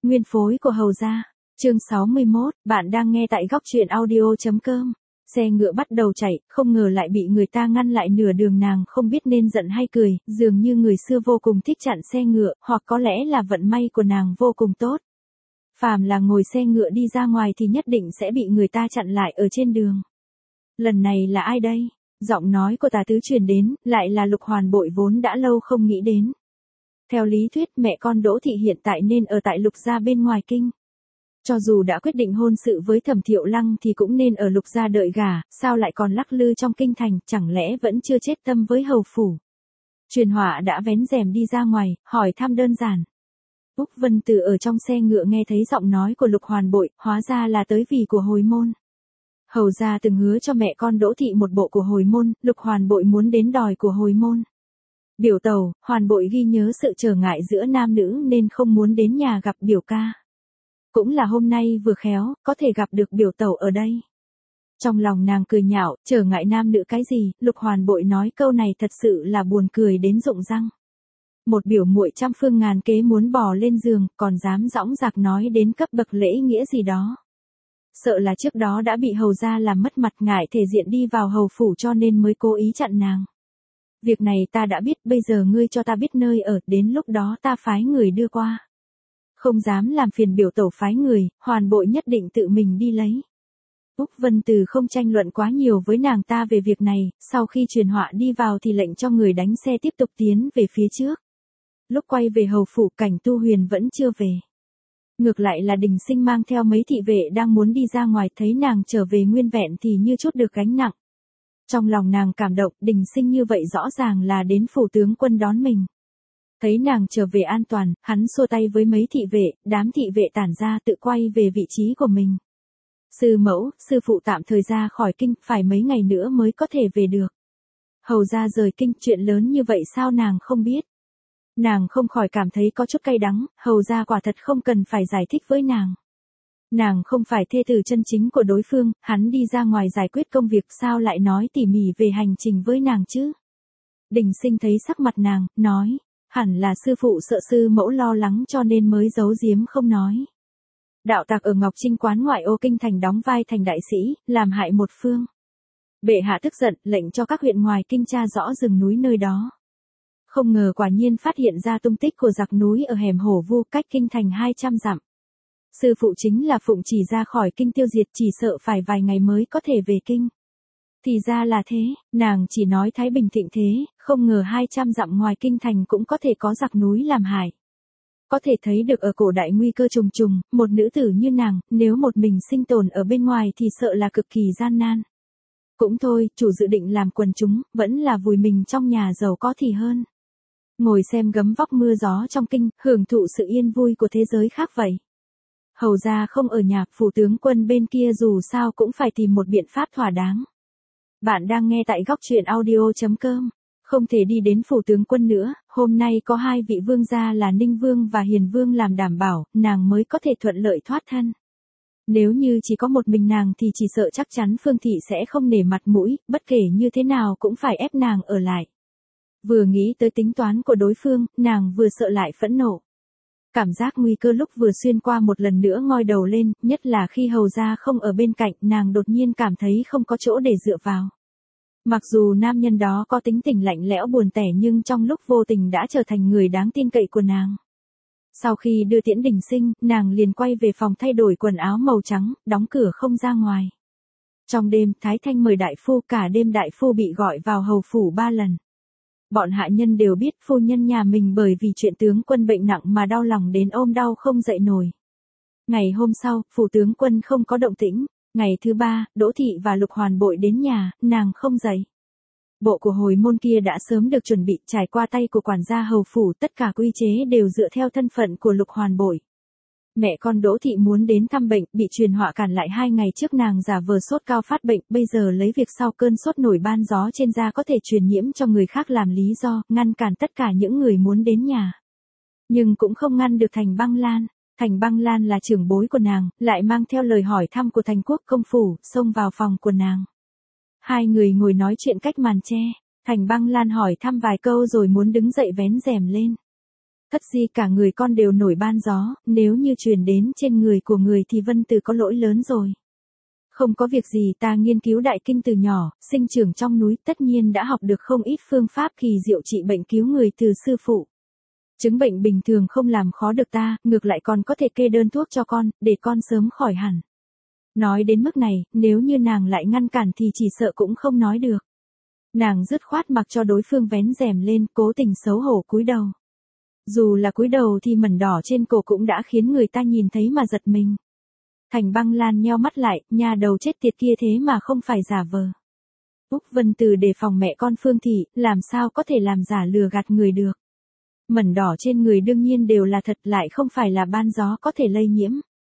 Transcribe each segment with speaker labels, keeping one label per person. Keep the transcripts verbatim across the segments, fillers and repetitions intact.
Speaker 1: Nguyên phối của Hầu gia. Chương sáu mươi mốt, bạn đang nghe tại góc truyện audio chấm com. Xe ngựa bắt đầu chạy, không ngờ lại bị người ta ngăn lại nửa đường, nàng không biết nên giận hay cười, dường như người xưa vô cùng thích chặn xe ngựa, hoặc có lẽ là vận may của nàng vô cùng tốt. Phàm là ngồi xe ngựa đi ra ngoài thì nhất định sẽ bị người ta chặn lại ở trên đường. Lần này là ai đây? Giọng nói của Tà Tứ truyền đến, lại là Lục Hoàn Bội vốn đã lâu không nghĩ đến. Theo lý thuyết mẹ con Đỗ Thị hiện tại nên ở tại Lục gia bên ngoài kinh. Cho dù đã quyết định hôn sự với Thẩm Thiệu Lăng thì cũng nên ở Lục gia đợi gả, sao lại còn lắc lư trong kinh thành, chẳng lẽ vẫn chưa chết tâm với hầu phủ. Truyền Họa đã vén rèm đi ra ngoài, hỏi thăm đơn giản. Úc Vân Từ ở trong xe ngựa nghe thấy giọng nói của Lục Hoàn Bội, hóa ra là tới vì của hồi môn. Hầu gia từng hứa cho mẹ con Đỗ Thị một bộ của hồi môn, Lục Hoàn Bội muốn đến đòi của hồi môn. Biểu tẩu, Hoàn Bội ghi nhớ sự trở ngại giữa nam nữ nên không muốn đến nhà gặp biểu ca. Cũng là hôm nay vừa khéo, có thể gặp được biểu tẩu ở đây. Trong lòng nàng cười nhạo, trở ngại nam nữ cái gì, Lục Hoàn Bội nói câu này thật sự là buồn cười đến rụng răng. Một biểu muội trăm phương ngàn kế muốn bò lên giường, còn dám dõng dạc nói đến cấp bậc lễ nghĩa gì đó. Sợ là trước đó đã bị hầu gia làm mất mặt, ngại thể diện đi vào hầu phủ cho nên mới cố ý chặn nàng. Việc này ta đã biết, bây giờ ngươi cho ta biết nơi ở, đến lúc đó ta phái người đưa qua. Không dám làm phiền biểu tẩu phái người, Hoàn Bội nhất định tự mình đi lấy. Úc Vân Từ không tranh luận quá nhiều với nàng ta về việc này, sau khi Truyền Họa đi vào thì lệnh cho người đánh xe tiếp tục tiến về phía trước. Lúc quay về hầu phủ, Cảnh Tu Huyền vẫn chưa về. Ngược lại là Đình Sinh mang theo mấy thị vệ đang muốn đi ra ngoài, thấy nàng trở về nguyên vẹn thì như chút được gánh nặng. Trong lòng nàng cảm động, Đình Sinh như vậy rõ ràng là đến phủ tướng quân đón mình. Thấy nàng trở về an toàn, hắn xua tay với mấy thị vệ, đám thị vệ tản ra tự quay về vị trí của mình. Sư mẫu, sư phụ tạm thời ra khỏi kinh, phải mấy ngày nữa mới có thể về được. Hầu gia rời kinh, chuyện lớn như vậy sao nàng không biết. Nàng không khỏi cảm thấy có chút cay đắng, hầu gia quả thật không cần phải giải thích với nàng. Nàng không phải thê tử chân chính của đối phương, hắn đi ra ngoài giải quyết công việc sao lại nói tỉ mỉ về hành trình với nàng chứ. Đình Sinh thấy sắc mặt nàng, nói, hẳn là sư phụ sợ sư mẫu lo lắng cho nên mới giấu giếm không nói. Đạo tặc ở Ngọc Trinh quán ngoại ô kinh thành đóng vai thành đại sĩ, làm hại một phương. Bệ hạ tức giận, lệnh cho các huyện ngoài kinh tra rõ rừng núi nơi đó. Không ngờ quả nhiên phát hiện ra tung tích của giặc núi ở hẻm Hổ Vu, cách kinh thành hai trăm dặm. Sư phụ chính là phụng chỉ ra khỏi kinh tiêu diệt, chỉ sợ phải vài ngày mới có thể về kinh. Thì ra là thế, nàng chỉ nói Thái Bình thịnh thế, không ngờ hai trăm dặm ngoài kinh thành cũng có thể có giặc núi làm hại. Có thể thấy được ở cổ đại nguy cơ trùng trùng, một nữ tử như nàng, nếu một mình sinh tồn ở bên ngoài thì sợ là cực kỳ gian nan. Cũng thôi, chủ dự định làm quần chúng, vẫn là vùi mình trong nhà giàu có thì hơn. Ngồi xem gấm vóc mưa gió trong kinh, hưởng thụ sự yên vui của thế giới khác vậy. Hầu gia không ở nhà, phủ tướng quân bên kia dù sao cũng phải tìm một biện pháp thỏa đáng. Bạn đang nghe tại góc truyện audio chấm com. Không thể đi đến phủ tướng quân nữa, hôm nay có hai vị vương gia là Ninh Vương và Hiền Vương làm đảm bảo, nàng mới có thể thuận lợi thoát thân. Nếu như chỉ có một mình nàng thì chỉ sợ chắc chắn Phương Thị sẽ không nể mặt mũi, bất kể như thế nào cũng phải ép nàng ở lại. Vừa nghĩ tới tính toán của đối phương, nàng vừa sợ lại phẫn nộ. Cảm giác nguy cơ lúc vừa xuyên qua một lần nữa ngoi đầu lên, nhất là khi hầu gia không ở bên cạnh, nàng đột nhiên cảm thấy không có chỗ để dựa vào. Mặc dù nam nhân đó có tính tình lạnh lẽo buồn tẻ nhưng trong lúc vô tình đã trở thành người đáng tin cậy của nàng. Sau khi đưa tiễn Đình Sinh, nàng liền quay về phòng thay đổi quần áo màu trắng, đóng cửa không ra ngoài. Trong đêm, Thái Thanh mời đại phu, cả đêm đại phu bị gọi vào hầu phủ ba lần. Bọn hạ nhân đều biết phu nhân nhà mình bởi vì chuyện tướng quân bệnh nặng mà đau lòng đến ôm đau không dậy nổi. Ngày hôm sau, phủ tướng quân không có động tĩnh. Ngày thứ ba, Đỗ Thị và Lục Hoàn Bội đến nhà, nàng không dậy. Bộ của hồi môn kia đã sớm được chuẩn bị, trải qua tay của quản gia hầu phủ, tất cả quy chế đều dựa theo thân phận của Lục Hoàn Bội. Mẹ con Đỗ Thị muốn đến thăm bệnh, bị Truyền Họa cản lại hai ngày trước, nàng giả vờ sốt cao phát bệnh, bây giờ lấy việc sau cơn sốt nổi ban gió trên da có thể truyền nhiễm cho người khác làm lý do, ngăn cản tất cả những người muốn đến nhà. Nhưng cũng không ngăn được Thành Băng Lan. Thành Băng Lan là trưởng bối của nàng, lại mang theo lời hỏi thăm của Thành Quốc công phủ, xông vào phòng của nàng. Hai người ngồi nói chuyện cách màn che, Thành Băng Lan hỏi thăm vài câu rồi muốn đứng dậy vén rèm lên. Thất Di cả người con đều nổi ban gió, nếu như truyền đến trên người của người thì Vân Từ có lỗi lớn rồi. Không có việc gì, ta nghiên cứu đại kinh từ nhỏ, sinh trưởng trong núi, tất nhiên đã học được không ít phương pháp kỳ diệu trị bệnh cứu người từ sư phụ. Chứng bệnh bình thường không làm khó được ta, ngược lại còn có thể kê đơn thuốc cho con, để con sớm khỏi hẳn. Nói đến mức này, nếu như nàng lại ngăn cản thì chỉ sợ cũng không nói được. Nàng dứt khoát mặc cho đối phương vén rèm lên, cố tình xấu hổ cúi đầu. Dù là cúi đầu thì mẩn đỏ trên cổ cũng đã khiến người ta nhìn thấy mà giật mình. Thành Băng Lan nheo mắt lại, nhà đầu chết tiệt kia thế mà không phải giả vờ. Úc Vân Từ đề phòng mẹ con Phương Thị, làm sao có thể làm giả lừa gạt người được. Mẩn đỏ trên người đương nhiên đều là thật, lại không phải là ban gió có thể lây nhiễm.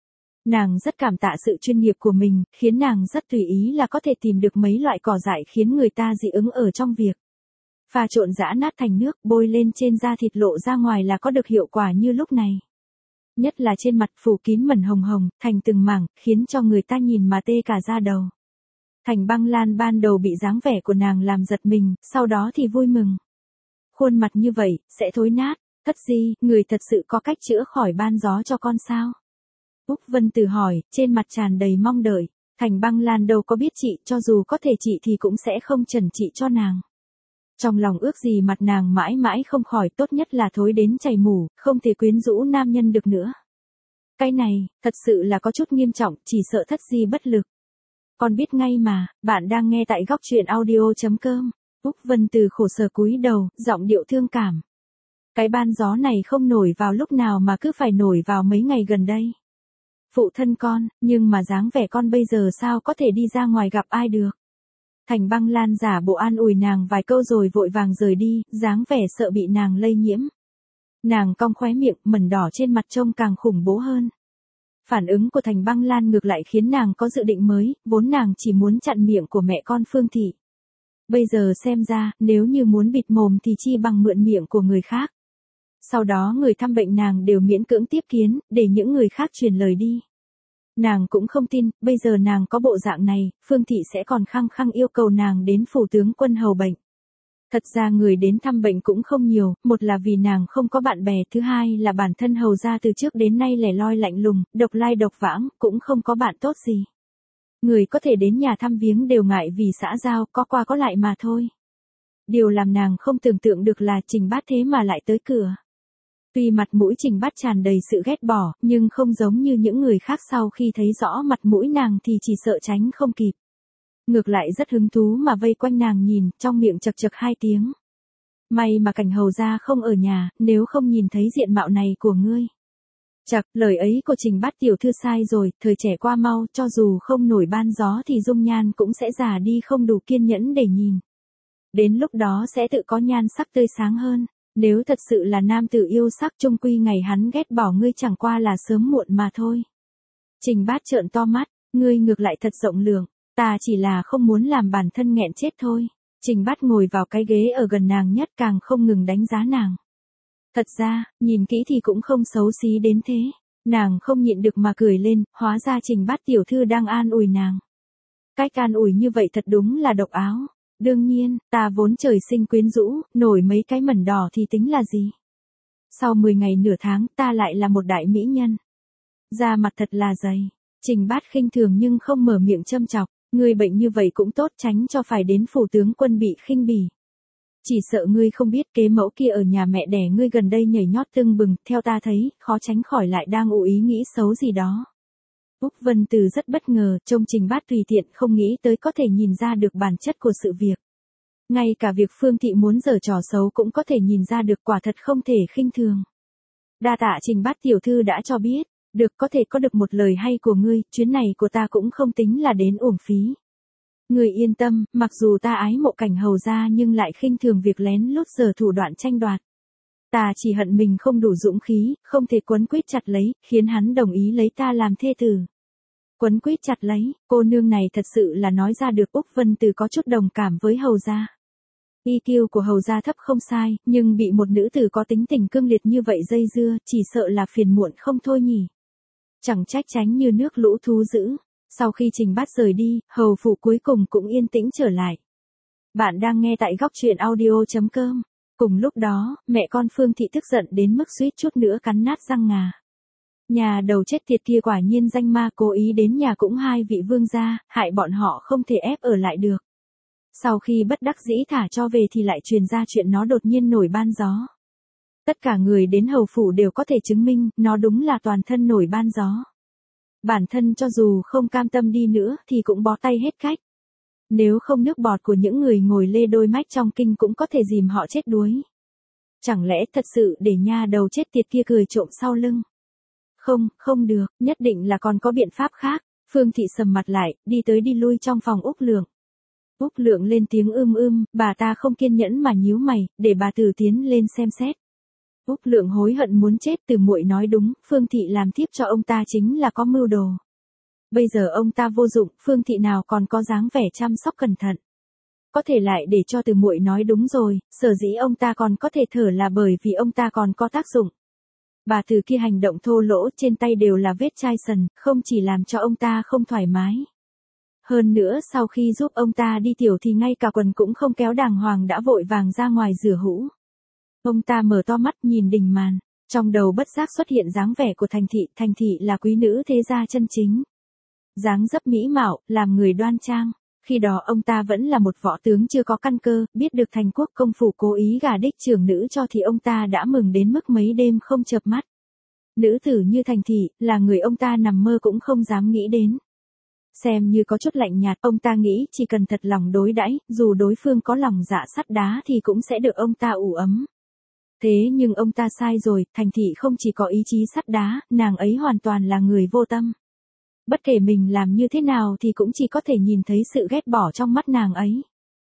Speaker 1: Nàng rất cảm tạ sự chuyên nghiệp của mình, khiến nàng rất tùy ý là có thể tìm được mấy loại cỏ dại khiến người ta dị ứng ở trong việc. Pha trộn giã nát thành nước, bôi lên trên da thịt lộ ra ngoài là có được hiệu quả như lúc này. Nhất là trên mặt phủ kín mẩn hồng hồng, thành từng mảng, khiến cho người ta nhìn mà tê cả da đầu. Thành Băng Lan ban đầu bị dáng vẻ của nàng làm giật mình, sau đó thì vui mừng. Khuôn mặt như vậy, sẽ thối nát. Thất Di, người thật sự có cách chữa khỏi ban gió cho con sao? Úc Vân Từ hỏi, trên mặt tràn đầy mong đợi. Thành Băng Lan đâu có biết trị, cho dù có thể trị thì cũng sẽ không trần trị cho nàng. Trong lòng ước gì mặt nàng mãi mãi không khỏi, tốt nhất là thối đến chảy mủ, không thể quyến rũ nam nhân được nữa. Cái này, thật sự là có chút nghiêm trọng, chỉ sợ Thất Di bất lực. Con biết ngay mà, bạn đang nghe tại góc truyện audio chấm com. Úc Vân Từ khổ sở cúi đầu, giọng điệu thương cảm. Cái ban gió này không nổi vào lúc nào mà cứ phải nổi vào mấy ngày gần đây. Phụ thân con, nhưng mà dáng vẻ con bây giờ sao có thể đi ra ngoài gặp ai được. Thành Băng Lan giả bộ an ủi nàng vài câu rồi vội vàng rời đi, dáng vẻ sợ bị nàng lây nhiễm. Nàng cong khóe miệng, mẩn đỏ trên mặt trông càng khủng bố hơn. Phản ứng của Thành Băng Lan ngược lại khiến nàng có dự định mới, vốn nàng chỉ muốn chặn miệng của mẹ con Phương Thị. Bây giờ xem ra, nếu như muốn bịt mồm thì chi bằng mượn miệng của người khác. Sau đó người thăm bệnh nàng đều miễn cưỡng tiếp kiến, để những người khác truyền lời đi. Nàng cũng không tin, bây giờ nàng có bộ dạng này, Phương Thị sẽ còn khăng khăng yêu cầu nàng đến phủ tướng quân hầu bệnh. Thật ra người đến thăm bệnh cũng không nhiều, một là vì nàng không có bạn bè, thứ hai là bản thân hầu gia từ trước đến nay lẻ loi lạnh lùng, độc lai độc vãng, cũng không có bạn tốt gì. Người có thể đến nhà thăm viếng đều ngại vì xã giao, có qua có lại mà thôi. Điều làm nàng không tưởng tượng được là Trình Bát thế mà lại tới cửa. Tuy mặt mũi Trình Bát tràn đầy sự ghét bỏ, nhưng không giống như những người khác, sau khi thấy rõ mặt mũi nàng thì chỉ sợ tránh không kịp. Ngược lại rất hứng thú mà vây quanh nàng nhìn, trong miệng chật chật hai tiếng. May mà Cảnh hầu gia không ở nhà, nếu không nhìn thấy diện mạo này của ngươi. Chật, lời ấy của Trình Bát tiểu thư sai rồi, thời trẻ qua mau, cho dù không nổi ban gió thì dung nhan cũng sẽ già đi, không đủ kiên nhẫn để nhìn. Đến lúc đó sẽ tự có nhan sắc tươi sáng hơn. Nếu thật sự là nam tử yêu sắc, chung quy ngày hắn ghét bỏ ngươi chẳng qua là sớm muộn mà thôi. Trình Bát trợn to mắt, ngươi ngược lại thật rộng lượng, ta chỉ là không muốn làm bản thân nghẹn chết thôi. Trình Bát ngồi vào cái ghế ở gần nàng nhất, càng không ngừng đánh giá nàng. Thật ra, nhìn kỹ thì cũng không xấu xí đến thế. Nàng không nhịn được mà cười lên, hóa ra Trình Bát tiểu thư đang an ủi nàng. Cách an ủi như vậy thật đúng là độc áo. Đương nhiên, ta vốn trời sinh quyến rũ, nổi mấy cái mẩn đỏ thì tính là gì. Sau mười ngày nửa tháng, ta lại là một đại mỹ nhân. Da mặt thật là dày. Trình Bát khinh thường nhưng không mở miệng châm chọc, ngươi bệnh như vậy cũng tốt, tránh cho phải đến phủ tướng quân bị khinh bỉ. Chỉ sợ ngươi không biết kế mẫu kia ở nhà mẹ đẻ ngươi gần đây nhảy nhót tưng bừng, theo ta thấy, khó tránh khỏi lại đang ủ ý nghĩ xấu gì đó. Úc Vân Từ rất bất ngờ, trông Trình Bát tùy tiện, không nghĩ tới có thể nhìn ra được bản chất của sự việc. Ngay cả việc Phương Thị muốn giở trò xấu cũng có thể nhìn ra được, quả thật không thể khinh thường. Đa tạ Trình Bát tiểu thư đã cho biết, được, có thể có được một lời hay của ngươi, chuyến này của ta cũng không tính là đến uổng phí. Ngươi yên tâm, mặc dù ta ái mộ Cảnh hầu gia nhưng lại khinh thường việc lén lút giở thủ đoạn tranh đoạt. Ta chỉ hận mình không đủ dũng khí, không thể quấn quýt chặt lấy, khiến hắn đồng ý lấy ta làm thê tử. Quấn quýt chặt lấy, cô nương này thật sự là nói ra được. Úc Vân Từ có chút đồng cảm với hầu gia. i kiu của hầu gia thấp không sai, nhưng bị một nữ tử có tính tình cương liệt như vậy dây dưa, chỉ sợ là phiền muộn không thôi nhỉ. Chẳng trách tránh như nước lũ thú dữ. Sau khi Trình Bát rời đi, hầu phủ cuối cùng cũng yên tĩnh trở lại. Bạn đang nghe tại góc truyện audio chấm com. Cùng lúc đó, mẹ con Phương Thị tức giận đến mức suýt chút nữa cắn nát răng ngà. Nhà đầu chết tiệt kia quả nhiên danh ma, cố ý đến nhà cũng hai vị vương gia, hại bọn họ không thể ép ở lại được. Sau khi bất đắc dĩ thả cho về thì lại truyền ra chuyện nó đột nhiên nổi ban gió. Tất cả người đến hầu phủ đều có thể chứng minh, nó đúng là toàn thân nổi ban gió. Bản thân cho dù không cam tâm đi nữa thì cũng bó tay hết cách. Nếu không nước bọt của những người ngồi lê đôi mách trong kinh cũng có thể dìm họ chết đuối. Chẳng lẽ thật sự để nha đầu chết tiệt kia cười trộm sau lưng? Không, không được, nhất định là còn có biện pháp khác. Phương Thị sầm mặt lại, đi tới đi lui trong phòng Úc Lượng. Úc Lượng lên tiếng ưm ưm, bà ta không kiên nhẫn mà nhíu mày, để bà Từ tiến lên xem xét. Úc Lượng hối hận muốn chết, Từ muội nói đúng, Phương Thị làm thiếp cho ông ta chính là có mưu đồ. Bây giờ ông ta vô dụng, Phương Thị nào còn có dáng vẻ chăm sóc cẩn thận. Có thể lại để cho Từ muội nói đúng rồi, sở dĩ ông ta còn có thể thở là bởi vì ông ta còn có tác dụng. Bà Từ kia hành động thô lỗ, trên tay đều là vết chai sần, không chỉ làm cho ông ta không thoải mái. Hơn nữa sau khi giúp ông ta đi tiểu thì ngay cả quần cũng không kéo đàng hoàng đã vội vàng ra ngoài rửa hũ. Ông ta mở to mắt nhìn Đình Màn, trong đầu bất giác xuất hiện dáng vẻ của Thành Thị, Thành Thị là quý nữ thế gia chân chính. Dáng dấp mỹ mạo, làm người đoan trang. Khi đó ông ta vẫn là một võ tướng chưa có căn cơ, biết được Thành Quốc công phủ cố ý gả đích trưởng nữ cho thì ông ta đã mừng đến mức mấy đêm không chợp mắt. Nữ tử như Thành Thị, là người ông ta nằm mơ cũng không dám nghĩ đến. Xem như có chút lạnh nhạt, ông ta nghĩ chỉ cần thật lòng đối đãi, dù đối phương có lòng dạ sắt đá thì cũng sẽ được ông ta ủ ấm. Thế nhưng ông ta sai rồi, Thành Thị không chỉ có ý chí sắt đá, nàng ấy hoàn toàn là người vô tâm. Bất kể mình làm như thế nào thì cũng chỉ có thể nhìn thấy sự ghét bỏ trong mắt nàng ấy.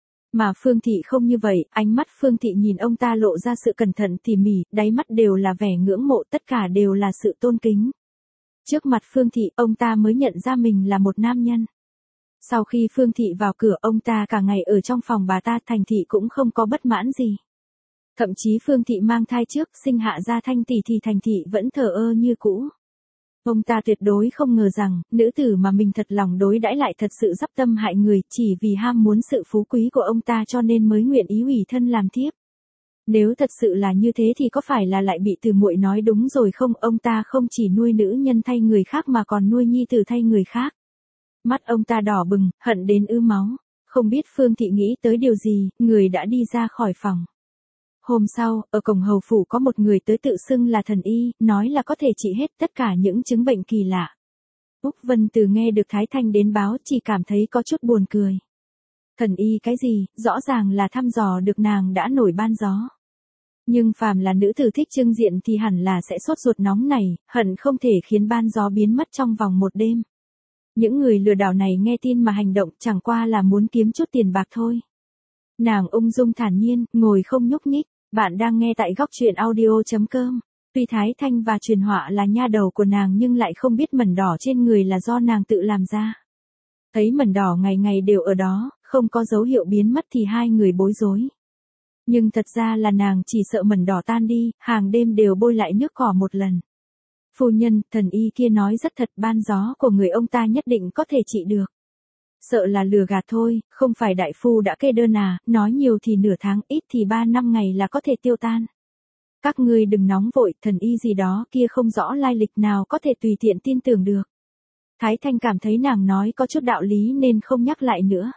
Speaker 1: Mà Phương Thị không như vậy, ánh mắt Phương Thị nhìn ông ta lộ ra sự cẩn thận tỉ mỉ, đáy mắt đều là vẻ ngưỡng mộ, tất cả đều là sự tôn kính. Trước mặt Phương Thị, ông ta mới nhận ra mình là một nam nhân. Sau khi Phương Thị vào cửa, ông ta cả ngày ở trong phòng bà ta, Thành Thị cũng không có bất mãn gì. Thậm chí Phương Thị mang thai trước, sinh hạ ra Thanh tỷ thì Thành Thị vẫn thờ ơ như cũ. Ông ta tuyệt đối không ngờ rằng, nữ tử mà mình thật lòng đối đãi lại thật sự dắp tâm hại người, chỉ vì ham muốn sự phú quý của ông ta cho nên mới nguyện ý ủy thân làm thiếp. Nếu thật sự là như thế thì có phải là lại bị Từ muội nói đúng rồi không? Ông ta không chỉ nuôi nữ nhân thay người khác mà còn nuôi nhi tử thay người khác. Mắt ông ta đỏ bừng, hận đến ứ máu. Không biết Phương Thị nghĩ tới điều gì, người đã đi ra khỏi phòng. Hôm sau, ở cổng hầu phủ có một người tới tự xưng là thần y, nói là có thể trị hết tất cả những chứng bệnh kỳ lạ. Úc Vân Từ nghe được Thái Thanh đến báo chỉ cảm thấy có chút buồn cười. Thần y cái gì, rõ ràng là thăm dò được nàng đã nổi ban gió. Nhưng phàm là nữ tử thích trưng diện thì hẳn là sẽ sốt ruột nóng này, hận không thể khiến ban gió biến mất trong vòng một đêm. Những người lừa đảo này nghe tin mà hành động chẳng qua là muốn kiếm chút tiền bạc thôi. Nàng ung dung thản nhiên, ngồi không nhúc nhích. Bạn đang nghe tại góc truyện audio chấm com. Tuy Thái Thanh và Truyền Họa là nha đầu của nàng nhưng lại không biết mẩn đỏ trên người là do nàng tự làm ra. Thấy mẩn đỏ ngày ngày đều ở đó, không có dấu hiệu biến mất thì hai người bối rối. Nhưng thật ra là nàng chỉ sợ mẩn đỏ tan đi, hàng đêm đều bôi lại nước cỏ một lần. Phu nhân, thần y kia nói rất thật, ban gió của người ông ta nhất định có thể trị được. Sợ là lừa gạt thôi, không phải đại phu đã kê đơn à, nói nhiều thì nửa tháng, ít thì ba năm ngày là có thể tiêu tan. Các ngươi đừng nóng vội, thần y gì đó kia không rõ lai lịch nào có thể tùy tiện tin tưởng được. Thái Thanh cảm thấy nàng nói có chút đạo lý nên không nhắc lại nữa.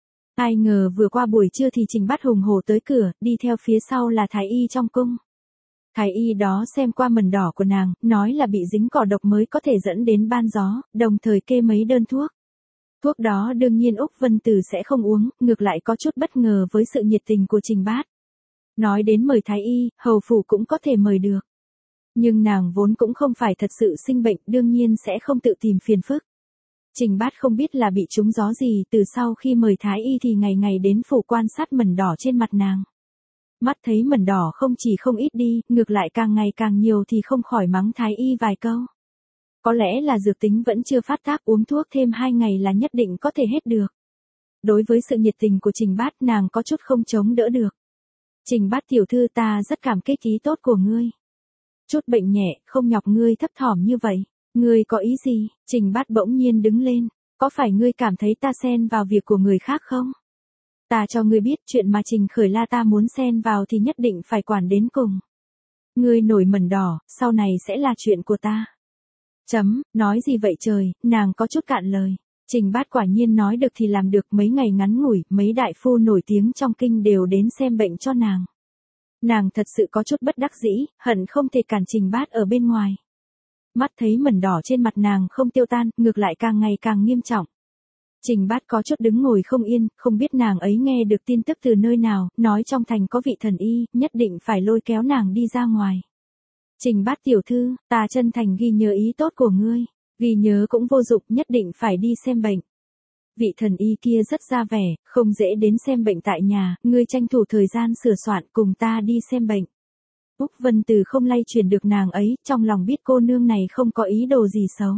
Speaker 1: Ai ngờ vừa qua buổi trưa thì Trình Bát hùng hổ tới cửa, đi theo phía sau là Thái y trong cung. Thái y đó xem qua mẩn đỏ của nàng, nói là bị dính cỏ độc mới có thể dẫn đến ban gió, đồng thời kê mấy đơn thuốc. Thuốc đó đương nhiên Úc Vân Từ sẽ không uống, ngược lại có chút bất ngờ với sự nhiệt tình của Trình Bát. Nói đến mời Thái y, hầu phủ cũng có thể mời được. Nhưng nàng vốn cũng không phải thật sự sinh bệnh, đương nhiên sẽ không tự tìm phiền phức. Trình Bát không biết là bị trúng gió gì, từ sau khi mời Thái y thì ngày ngày đến phủ quan sát mẩn đỏ trên mặt nàng. Mắt thấy mẩn đỏ không chỉ không ít đi, ngược lại càng ngày càng nhiều thì không khỏi mắng Thái y vài câu. Có lẽ là dược tính vẫn chưa phát tác, uống thuốc thêm hai ngày là nhất định có thể hết được. Đối với sự nhiệt tình của Trình Bát nàng có chút không chống đỡ được. Trình Bát tiểu thư, ta rất cảm kích ý tốt của ngươi. Chút bệnh nhẹ, không nhọc ngươi thấp thỏm như vậy. Ngươi có ý gì? Trình Bát bỗng nhiên đứng lên. Có phải ngươi cảm thấy ta xen vào việc của người khác không? Ta cho ngươi biết chuyện mà Trình Khởi La ta muốn xen vào thì nhất định phải quản đến cùng. Ngươi nổi mẩn đỏ, sau này sẽ là chuyện của ta. Chấm, nói gì vậy trời, nàng có chút cạn lời. Trình Bát quả nhiên nói được thì làm được, mấy ngày ngắn ngủi, mấy đại phu nổi tiếng trong kinh đều đến xem bệnh cho nàng. Nàng thật sự có chút bất đắc dĩ, hận không thể cản Trình Bát ở bên ngoài. Mắt thấy mẩn đỏ trên mặt nàng không tiêu tan, ngược lại càng ngày càng nghiêm trọng. Trình Bát có chút đứng ngồi không yên, không biết nàng ấy nghe được tin tức từ nơi nào, nói trong thành có vị thần y, nhất định phải lôi kéo nàng đi ra ngoài. Trình Bát tiểu thư, ta chân thành ghi nhớ ý tốt của ngươi, ghi nhớ cũng vô dụng, nhất định phải đi xem bệnh. Vị thần y kia rất ra vẻ, không dễ đến xem bệnh tại nhà, ngươi tranh thủ thời gian sửa soạn cùng ta đi xem bệnh. Úc Vân Từ không lay chuyển được nàng ấy, trong lòng biết cô nương này không có ý đồ gì xấu.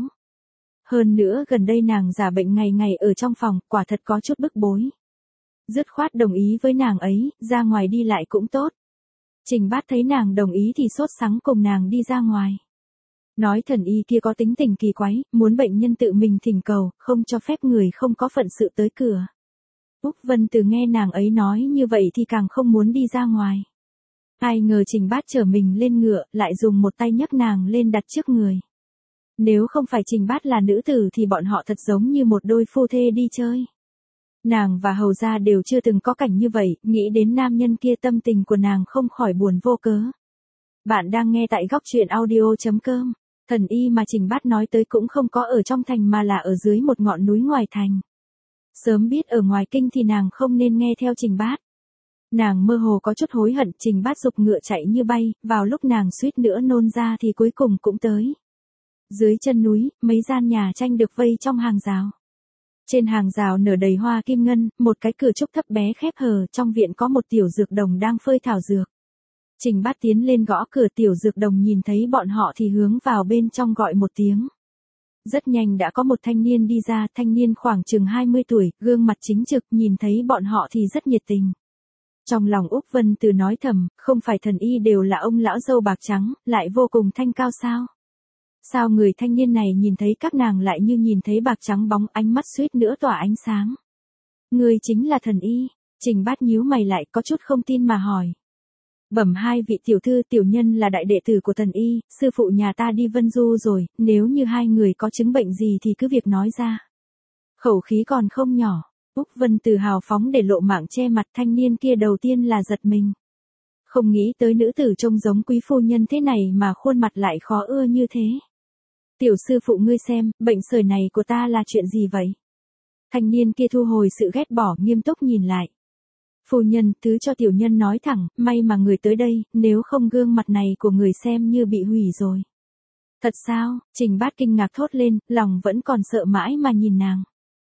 Speaker 1: Hơn nữa gần đây nàng giả bệnh ngày ngày ở trong phòng, quả thật có chút bức bối. Dứt khoát đồng ý với nàng ấy, ra ngoài đi lại cũng tốt. Trình Bát thấy nàng đồng ý thì sốt sắng cùng nàng đi ra ngoài. Nói thần y kia có tính tình kỳ quái, muốn bệnh nhân tự mình thỉnh cầu, không cho phép người không có phận sự tới cửa. Úc Vân Từ nghe nàng ấy nói như vậy thì càng không muốn đi ra ngoài. Ai ngờ Trình Bát chở mình lên ngựa, lại dùng một tay nhấc nàng lên đặt trước người. Nếu không phải Trình Bát là nữ tử thì bọn họ thật giống như một đôi phu thê đi chơi. Nàng và hầu gia đều chưa từng có cảnh như vậy, nghĩ đến nam nhân kia tâm tình của nàng không khỏi buồn vô cớ. Bạn đang nghe tại góc truyện audio chấm com. Thần y mà Trình Bát nói tới cũng không có ở trong thành mà là ở dưới một ngọn núi ngoài thành. Sớm biết ở ngoài kinh thì nàng không nên nghe theo Trình Bát. Nàng mơ hồ có chút hối hận, Trình Bát giục ngựa chạy như bay, vào lúc nàng suýt nữa nôn ra thì cuối cùng cũng tới. Dưới chân núi, mấy gian nhà tranh được vây trong hàng rào. Trên hàng rào nở đầy hoa kim ngân, một cái cửa trúc thấp bé khép hờ, trong viện có một tiểu dược đồng đang phơi thảo dược. Trình Bát tiến lên gõ cửa, tiểu dược đồng nhìn thấy bọn họ thì hướng vào bên trong gọi một tiếng. Rất nhanh đã có một thanh niên đi ra, thanh niên khoảng chừng hai mươi tuổi, gương mặt chính trực, nhìn thấy bọn họ thì rất nhiệt tình. Trong lòng Úc Vân Từ nói thầm, không phải thần y đều là ông lão râu bạc trắng, lại vô cùng thanh cao sao? Sao người thanh niên này nhìn thấy các nàng lại như nhìn thấy bạc trắng bóng, ánh mắt suýt nữa tỏa ánh sáng. Người chính là thần y. Trình Bát nhíu mày lại, có chút không tin mà hỏi. Bẩm hai vị tiểu thư, tiểu nhân là đại đệ tử của thần y, sư phụ nhà ta đi Vân Du rồi, nếu như hai người có chứng bệnh gì thì cứ việc nói ra. Khẩu khí còn không nhỏ. Úc Vân Từ hào phóng để lộ mạng che mặt, thanh niên kia đầu tiên là giật mình. Không nghĩ tới nữ tử trông giống quý phu nhân thế này mà khuôn mặt lại khó ưa như thế. Tiểu sư phụ ngươi xem, bệnh sởi này của ta là chuyện gì vậy? Thanh niên kia thu hồi sự ghét bỏ, nghiêm túc nhìn lại. Phu nhân, thứ cho tiểu nhân nói thẳng, may mà người tới đây, nếu không gương mặt này của người xem như bị hủy rồi. Thật sao? Trình Bát kinh ngạc thốt lên, lòng vẫn còn sợ mãi mà nhìn nàng.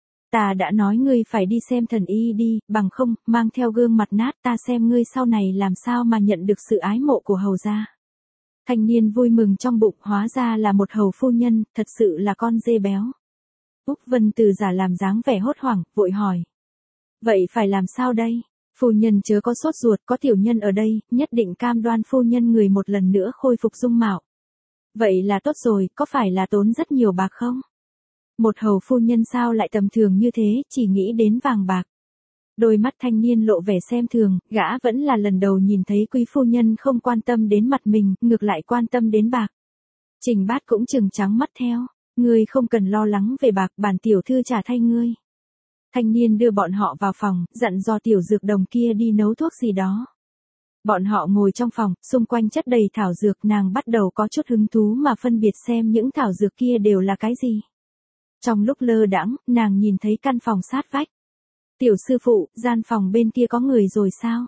Speaker 1: Ta đã nói ngươi phải đi xem thần y đi, bằng không, mang theo gương mặt nát ta xem ngươi sau này làm sao mà nhận được sự ái mộ của hầu gia. Thanh niên vui mừng trong bụng, hóa ra là một hầu phu nhân, thật sự là con dê béo. Úc Vân Từ giả làm dáng vẻ hốt hoảng, vội hỏi. Vậy phải làm sao đây? Phu nhân chớ có sốt ruột, có tiểu nhân ở đây, nhất định cam đoan phu nhân người một lần nữa khôi phục dung mạo. Vậy là tốt rồi, có phải là tốn rất nhiều bạc không? Một hầu phu nhân sao lại tầm thường như thế, chỉ nghĩ đến vàng bạc. Đôi mắt thanh niên lộ vẻ xem thường, gã vẫn là lần đầu nhìn thấy quý phu nhân không quan tâm đến mặt mình, ngược lại quan tâm đến bạc. Trình Bát cũng trừng trắng mắt theo, ngươi không cần lo lắng về bạc, bản tiểu thư trả thay ngươi. Thanh niên đưa bọn họ vào phòng, dặn dò tiểu dược đồng kia đi nấu thuốc gì đó. Bọn họ ngồi trong phòng, xung quanh chất đầy thảo dược, nàng bắt đầu có chút hứng thú mà phân biệt xem những thảo dược kia đều là cái gì. Trong lúc lơ đãng, nàng nhìn thấy căn phòng sát vách. Tiểu sư phụ, gian phòng bên kia có người rồi sao?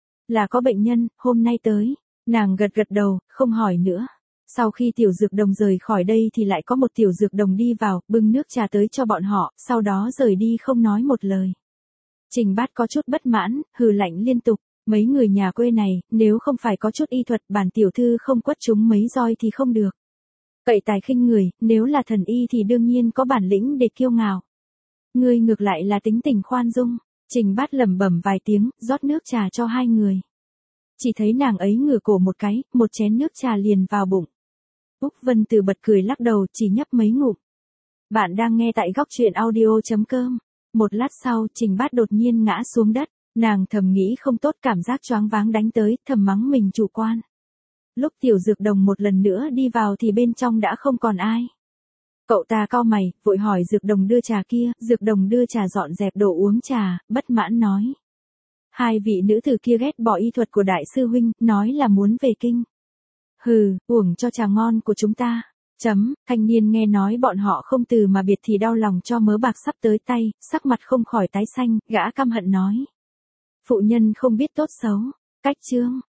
Speaker 1: Là có bệnh nhân, hôm nay tới. Nàng gật gật đầu, không hỏi nữa. Sau khi tiểu dược đồng rời khỏi đây thì lại có một tiểu dược đồng đi vào, bưng nước trà tới cho bọn họ, sau đó rời đi không nói một lời. Trình Bát có chút bất mãn, hừ lạnh liên tục. Mấy người nhà quê này, nếu không phải có chút y thuật, bản tiểu thư không quất chúng mấy roi thì không được. Cậy tài khinh người, nếu là thần y thì đương nhiên có bản lĩnh để kiêu ngạo. Ngươi ngược lại là tính tình khoan dung. Trình Bát lẩm bẩm vài tiếng, rót nước trà cho hai người. Chỉ thấy nàng ấy ngửa cổ một cái, một chén nước trà liền vào bụng. Úc Vân Từ bật cười lắc đầu, chỉ nhấp mấy ngụm. Bạn đang nghe tại góc truyện audio chấm com. Một lát sau, Trình Bát đột nhiên ngã xuống đất. Nàng thầm nghĩ không tốt, cảm giác choáng váng đánh tới, thầm mắng mình chủ quan. Lúc Tiểu Dược Đồng một lần nữa đi vào thì bên trong đã không còn ai. Cậu ta cau mày, vội hỏi Dược Đồng đưa trà kia, Dược Đồng đưa trà dọn dẹp đồ uống trà, bất mãn nói. Hai vị nữ tử kia ghét bỏ y thuật của đại sư huynh, nói là muốn về kinh. Hừ, uổng cho trà ngon của chúng ta. Chấm, thanh niên nghe nói bọn họ không từ mà biệt thì đau lòng cho mớ bạc sắp tới tay, sắc mặt không khỏi tái xanh, gã căm hận nói. Phụ nhân không biết tốt xấu. Cách chương.